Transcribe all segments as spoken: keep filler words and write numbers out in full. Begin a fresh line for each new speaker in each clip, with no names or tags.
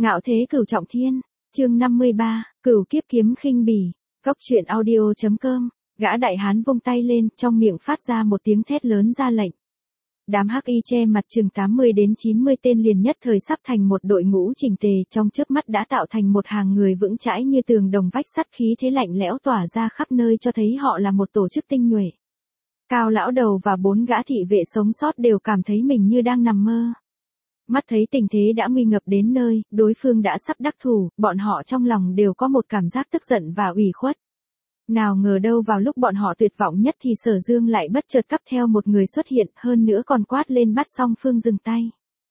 Ngạo thế cửu trọng thiên, chương năm mươi ba, cửu kiếp kiếm khinh bỉ, góc truyện audio chấm com, gã đại hán vung tay lên, trong miệng phát ra một tiếng thét lớn ra lệnh. Đám hắc y che mặt chừng tám mươi đến chín mươi tên liền nhất thời sắp thành một đội ngũ chỉnh tề, trong chớp mắt đã tạo thành một hàng người vững chãi như tường đồng vách sắt, khí thế lạnh lẽo tỏa ra khắp nơi cho thấy họ là một tổ chức tinh nhuệ. Cao lão đầu và bốn gã thị vệ sống sót đều cảm thấy mình như đang nằm mơ. Mắt thấy tình thế đã nguy ngập đến nơi, đối phương đã sắp đắc thủ, bọn họ trong lòng đều có một cảm giác tức giận và ủy khuất. Nào ngờ đâu vào lúc bọn họ tuyệt vọng nhất thì Sở Dương lại bất chợt cắp theo một người xuất hiện, hơn nữa còn quát lên bắt song phương dừng tay.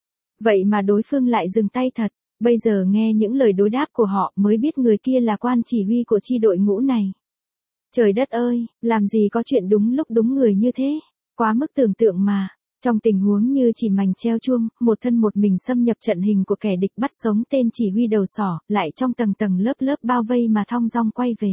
Vậy mà đối phương lại dừng tay thật, bây giờ nghe những lời đối đáp của họ mới biết người kia là quan chỉ huy của chi đội ngũ này. Trời đất ơi, làm gì có chuyện đúng lúc đúng người như thế, quá mức tưởng tượng mà. Trong tình huống như chỉ mành treo chuông, một thân một mình xâm nhập trận hình của kẻ địch bắt sống tên chỉ huy đầu sỏ, lại trong tầng tầng lớp lớp bao vây mà thong dong quay về.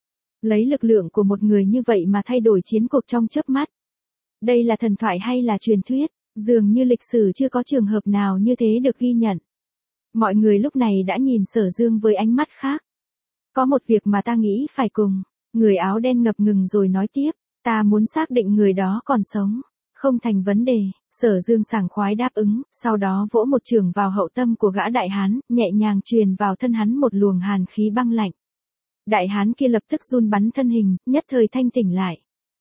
Lấy lực lượng của một người như vậy mà thay đổi chiến cuộc trong chớp mắt. Đây là thần thoại hay là truyền thuyết? Dường như lịch sử chưa có trường hợp nào như thế được ghi nhận. Mọi người lúc này đã nhìn Sở Dương với ánh mắt khác. Có một việc mà ta nghĩ phải cùng. Người áo đen ngập ngừng rồi nói tiếp. Ta muốn xác định người đó còn sống. Không thành vấn đề, Sở Dương sảng khoái đáp ứng, sau đó vỗ một chưởng vào hậu tâm của gã đại hán, nhẹ nhàng truyền vào thân hắn một luồng hàn khí băng lạnh. Đại hán kia lập tức run bắn thân hình, nhất thời thanh tỉnh lại.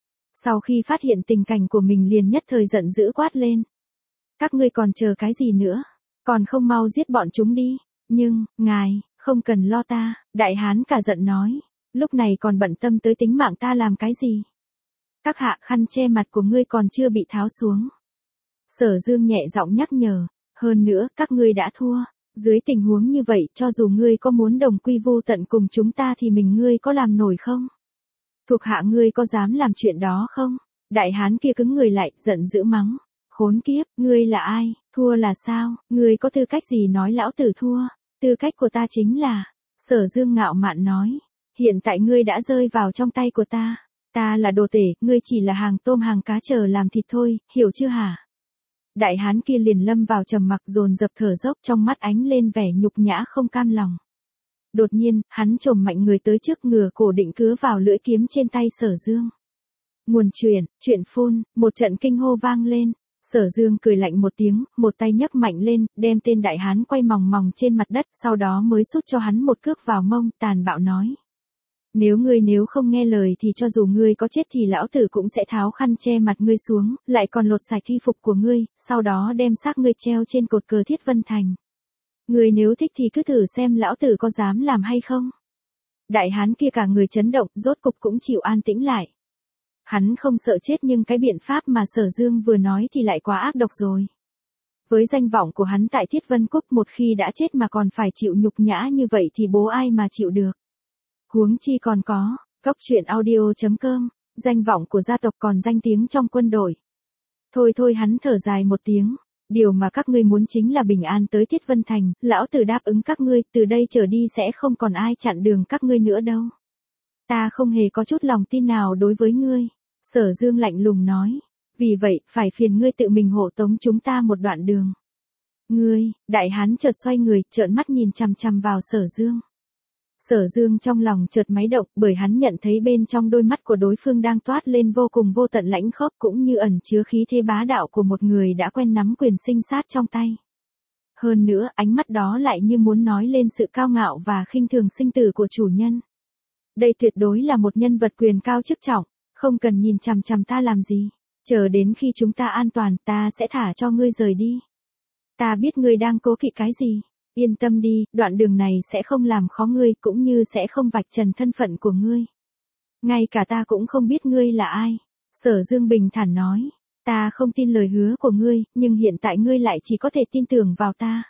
Sau khi phát hiện tình cảnh của mình liền nhất thời giận dữ quát lên. Các ngươi còn chờ cái gì nữa? Còn không mau giết bọn chúng đi. Nhưng, ngài, không cần lo ta, đại hán cả giận nói. Lúc này còn bận tâm tới tính mạng ta làm cái gì? Các hạ, khăn che mặt của ngươi còn chưa bị tháo xuống. Sở Dương nhẹ giọng nhắc nhở, hơn nữa, các ngươi đã thua. Dưới tình huống như vậy, cho dù ngươi có muốn đồng quy vu tận cùng chúng ta thì mình ngươi có làm nổi không? Thuộc hạ ngươi có dám làm chuyện đó không? Đại hán kia cứng người lại, giận dữ mắng. Khốn kiếp, ngươi là ai? Thua là sao? Ngươi có tư cách gì nói lão tử thua? Tư cách của ta chính là... Sở Dương ngạo mạn nói. Hiện tại ngươi đã rơi vào trong tay của ta. Ta là đồ tể, ngươi chỉ là hàng tôm hàng cá chờ làm thịt thôi, hiểu chưa hả? Đại hán kia liền lâm vào trầm mặc dồn dập thở dốc, trong mắt ánh lên vẻ nhục nhã không cam lòng. Đột nhiên, hắn chồm mạnh người tới trước ngửa cổ định cứa vào lưỡi kiếm trên tay Sở Dương. Nguồn truyền, chuyện phun, một trận kinh hô vang lên. Sở Dương cười lạnh một tiếng, một tay nhấc mạnh lên, đem tên đại hán quay mòng mòng trên mặt đất, sau đó mới sút cho hắn một cước vào mông, tàn bạo nói. Nếu ngươi nếu không nghe lời thì cho dù ngươi có chết thì lão tử cũng sẽ tháo khăn che mặt ngươi xuống, lại còn lột sạch thi phục của ngươi, sau đó đem xác ngươi treo trên cột cờ Thiết Vân Thành. Ngươi nếu thích thì cứ thử xem lão tử có dám làm hay không. Đại hán kia cả người chấn động, rốt cục cũng chịu an tĩnh lại. Hắn không sợ chết nhưng cái biện pháp mà Sở Dương vừa nói thì lại quá ác độc rồi. Với danh vọng của hắn tại Thiết Vân Cúc, một khi đã chết mà còn phải chịu nhục nhã như vậy thì bố ai mà chịu được. Huống chi còn có, góc truyện audio chấm com, danh vọng của gia tộc còn danh tiếng trong quân đội. Thôi thôi hắn thở dài một tiếng, điều mà các ngươi muốn chính là bình an tới Thiết Vân Thành, lão tử đáp ứng các ngươi, từ đây trở đi sẽ không còn ai chặn đường các ngươi nữa đâu. Ta không hề có chút lòng tin nào đối với ngươi, Sở Dương lạnh lùng nói, vì vậy, phải phiền ngươi tự mình hộ tống chúng ta một đoạn đường. Ngươi, đại hán chợt xoay người, trợn mắt nhìn chằm chằm vào Sở Dương. Sở Dương trong lòng chợt máy động, bởi hắn nhận thấy bên trong đôi mắt của đối phương đang toát lên vô cùng vô tận lãnh khốc, cũng như ẩn chứa khí thế bá đạo của một người đã quen nắm quyền sinh sát trong tay. Hơn nữa, ánh mắt đó lại như muốn nói lên sự cao ngạo và khinh thường sinh tử của chủ nhân. Đây tuyệt đối là một nhân vật quyền cao chức trọng, không cần nhìn chằm chằm ta làm gì, chờ đến khi chúng ta an toàn ta sẽ thả cho ngươi rời đi. Ta biết ngươi đang cố kỵ cái gì. Yên tâm đi, đoạn đường này sẽ không làm khó ngươi, cũng như sẽ không vạch trần thân phận của ngươi. Ngay cả ta cũng không biết ngươi là ai. Sở Dương bình thản nói, ta không tin lời hứa của ngươi, nhưng hiện tại ngươi lại chỉ có thể tin tưởng vào ta.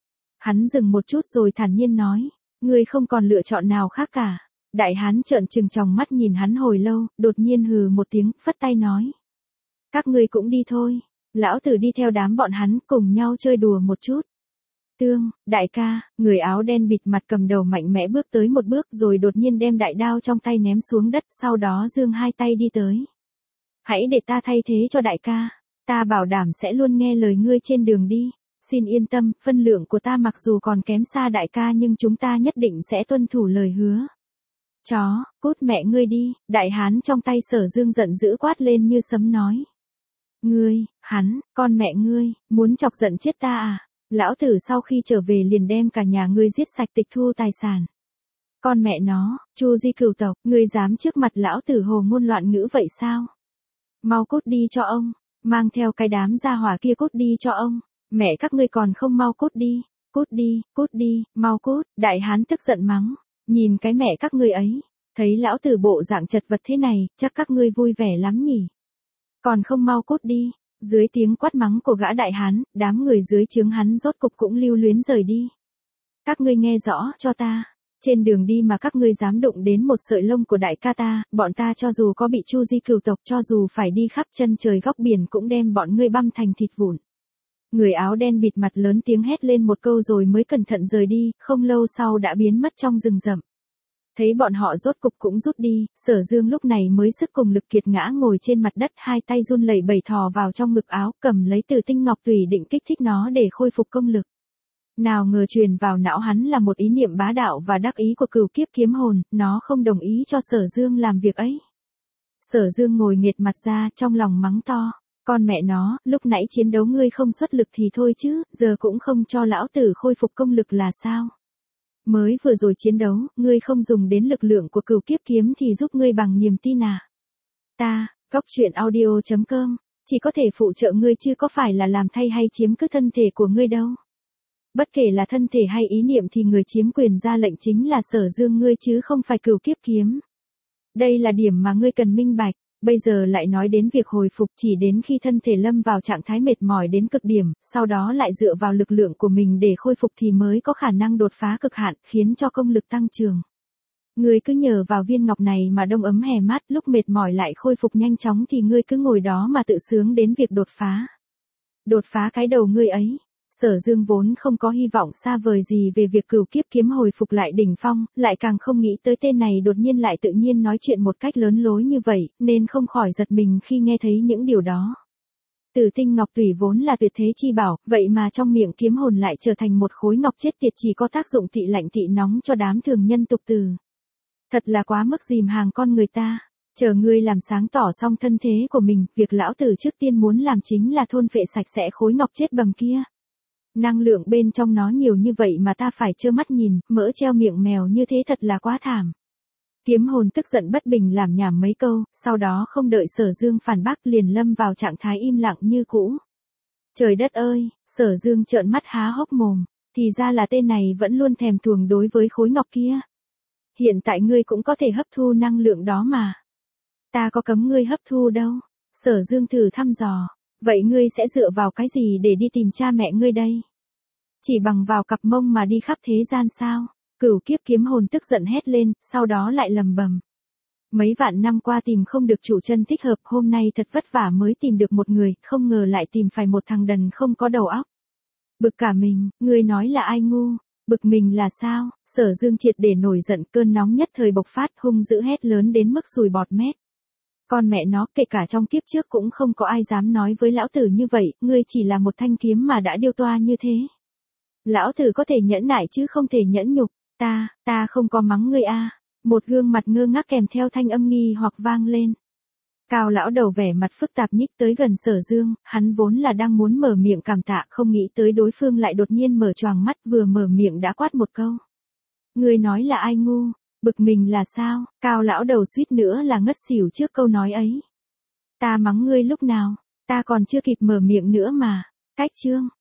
Hắn dừng một chút rồi thản nhiên nói, ngươi không còn lựa chọn nào khác cả. Đại hán trợn trừng tròng mắt nhìn hắn hồi lâu, đột nhiên hừ một tiếng, phất tay nói. Các ngươi cũng đi thôi, lão tử đi theo đám bọn hắn cùng nhau chơi đùa một chút. Tương, đại ca, người áo đen bịt mặt cầm đầu mạnh mẽ bước tới một bước rồi đột nhiên đem đại đao trong tay ném xuống đất, sau đó giương hai tay đi tới. Hãy để ta thay thế cho đại ca, ta bảo đảm sẽ luôn nghe lời ngươi trên đường đi. Xin yên tâm, phân lượng của ta mặc dù còn kém xa đại ca nhưng chúng ta nhất định sẽ tuân thủ lời hứa. Chó, cút mẹ ngươi đi, đại hán trong tay Sở Dương giận dữ quát lên như sấm nói. Ngươi, hắn, con mẹ ngươi, muốn chọc giận chết ta à? Lão tử sau khi trở về liền đem cả nhà ngươi giết sạch tịch thu tài sản. Con mẹ nó, Chu Di cửu tộc, ngươi dám trước mặt lão tử hồ ngôn loạn ngữ vậy sao? Mau cút đi cho ông, mang theo cái đám gia hỏa kia cút đi cho ông, mẹ các ngươi còn không mau cút đi, cút đi, cút đi, mau cút, đại hán tức giận mắng, nhìn cái mẹ các ngươi ấy, thấy lão tử bộ dạng chật vật thế này, chắc các ngươi vui vẻ lắm nhỉ. Còn không mau cút đi, dưới tiếng quát mắng của gã đại hán, đám người dưới trướng hắn rốt cục cũng lưu luyến rời đi. Các ngươi nghe rõ cho ta. Trên đường đi mà các ngươi dám đụng đến một sợi lông của đại ca ta, bọn ta cho dù có bị Chu Di cửu tộc cho dù phải đi khắp chân trời góc biển cũng đem bọn ngươi băm thành thịt vụn. Người áo đen bịt mặt lớn tiếng hét lên một câu rồi mới cẩn thận rời đi, không lâu sau đã biến mất trong rừng rậm. Thấy bọn họ rốt cục cũng rút đi, Sở Dương lúc này mới sức cùng lực kiệt ngã ngồi trên mặt đất, hai tay run lẩy bẩy thò vào trong ngực áo, cầm lấy Tử Tinh Ngọc Tùy định kích thích nó để khôi phục công lực. Nào ngờ truyền vào não hắn là một ý niệm bá đạo và đắc ý của Cửu Kiếp Kiếm Hồn, nó không đồng ý cho Sở Dương làm việc ấy. Sở Dương ngồi nghệt mặt ra, trong lòng mắng to, con mẹ nó, lúc nãy chiến đấu ngươi không xuất lực thì thôi chứ, giờ cũng không cho lão tử khôi phục công lực là sao? Mới vừa rồi chiến đấu, ngươi không dùng đến lực lượng của Cửu Kiếp Kiếm thì giúp ngươi bằng niềm tin à? Ta, Cóc Truyện Audio chấm com, chỉ có thể phụ trợ ngươi chứ có phải là làm thay hay chiếm cứ thân thể của ngươi đâu. Bất kể là thân thể hay ý niệm thì người chiếm quyền ra lệnh chính là Sở Dương ngươi chứ không phải Cửu Kiếp Kiếm. Đây là điểm mà ngươi cần minh bạch, bây giờ lại nói đến việc hồi phục chỉ đến khi thân thể lâm vào trạng thái mệt mỏi đến cực điểm, sau đó lại dựa vào lực lượng của mình để khôi phục thì mới có khả năng đột phá cực hạn, khiến cho công lực tăng trưởng. Ngươi cứ nhờ vào viên ngọc này mà đông ấm hè mát, lúc mệt mỏi lại khôi phục nhanh chóng thì ngươi cứ ngồi đó mà tự sướng đến việc đột phá. Đột phá cái đầu ngươi ấy. Sở Dương vốn không có hy vọng xa vời gì về việc Cửu Kiếp Kiếm hồi phục lại đỉnh phong, lại càng không nghĩ tới tên này đột nhiên lại tự nhiên nói chuyện một cách lớn lối như vậy, nên không khỏi giật mình khi nghe thấy những điều đó. Tử Tinh Ngọc Tùy vốn là tuyệt thế chi bảo, vậy mà trong miệng kiếm hồn lại trở thành một khối ngọc chết tiệt chỉ có tác dụng tị lạnh tị nóng cho đám thường nhân tục tử. Thật là quá mức dìm hàng con người ta. Chờ ngươi làm sáng tỏ xong thân thế của mình, việc lão tử trước tiên muốn làm chính là thôn phệ sạch sẽ khối ngọc chết bầm kia. Năng lượng bên trong nó nhiều như vậy mà ta phải trơ mắt nhìn, mỡ treo miệng mèo như thế thật là quá thảm. Kiếm hồn tức giận bất bình làm nhảm mấy câu, sau đó không đợi Sở Dương phản bác liền lâm vào trạng thái im lặng như cũ. Trời đất ơi, Sở Dương trợn mắt há hốc mồm, thì ra là tên này vẫn luôn thèm thuồng đối với khối ngọc kia. Hiện tại ngươi cũng có thể hấp thu năng lượng đó mà. Ta có cấm ngươi hấp thu đâu. Sở Dương thử thăm dò. Vậy ngươi sẽ dựa vào cái gì để đi tìm cha mẹ ngươi đây? Chỉ bằng vào cặp mông mà đi khắp thế gian sao? Cửu Kiếp Kiếm Hồn tức giận hét lên, sau đó lại lầm bầm. Mấy vạn năm qua tìm không được chủ chân thích hợp, hôm nay thật vất vả mới tìm được một người, không ngờ lại tìm phải một thằng đần không có đầu óc. Bực cả mình, ngươi nói là ai ngu? Bực mình là sao? Sở Dương triệt để nổi giận, cơn nóng nhất thời bộc phát, hung dữ hét lớn đến mức sùi bọt mép. Con mẹ nó, kể cả trong kiếp trước cũng không có ai dám nói với lão tử như vậy, ngươi chỉ là một thanh kiếm mà đã điêu toa như thế. Lão tử có thể nhẫn nại chứ không thể nhẫn nhục, ta, ta không có mắng ngươi a. Một gương mặt ngơ ngác kèm theo thanh âm nghi hoặc vang lên. Cao lão đầu vẻ mặt phức tạp nhích tới gần Sở Dương, hắn vốn là đang muốn mở miệng cảm tạ, không nghĩ tới đối phương lại đột nhiên mở choàng mắt, vừa mở miệng đã quát một câu. Ngươi nói là ai ngu? Bực mình là sao? Cao lão đầu suýt nữa là ngất xỉu trước câu nói ấy. Ta mắng ngươi lúc nào? Ta còn chưa kịp mở miệng nữa mà. Cách chương,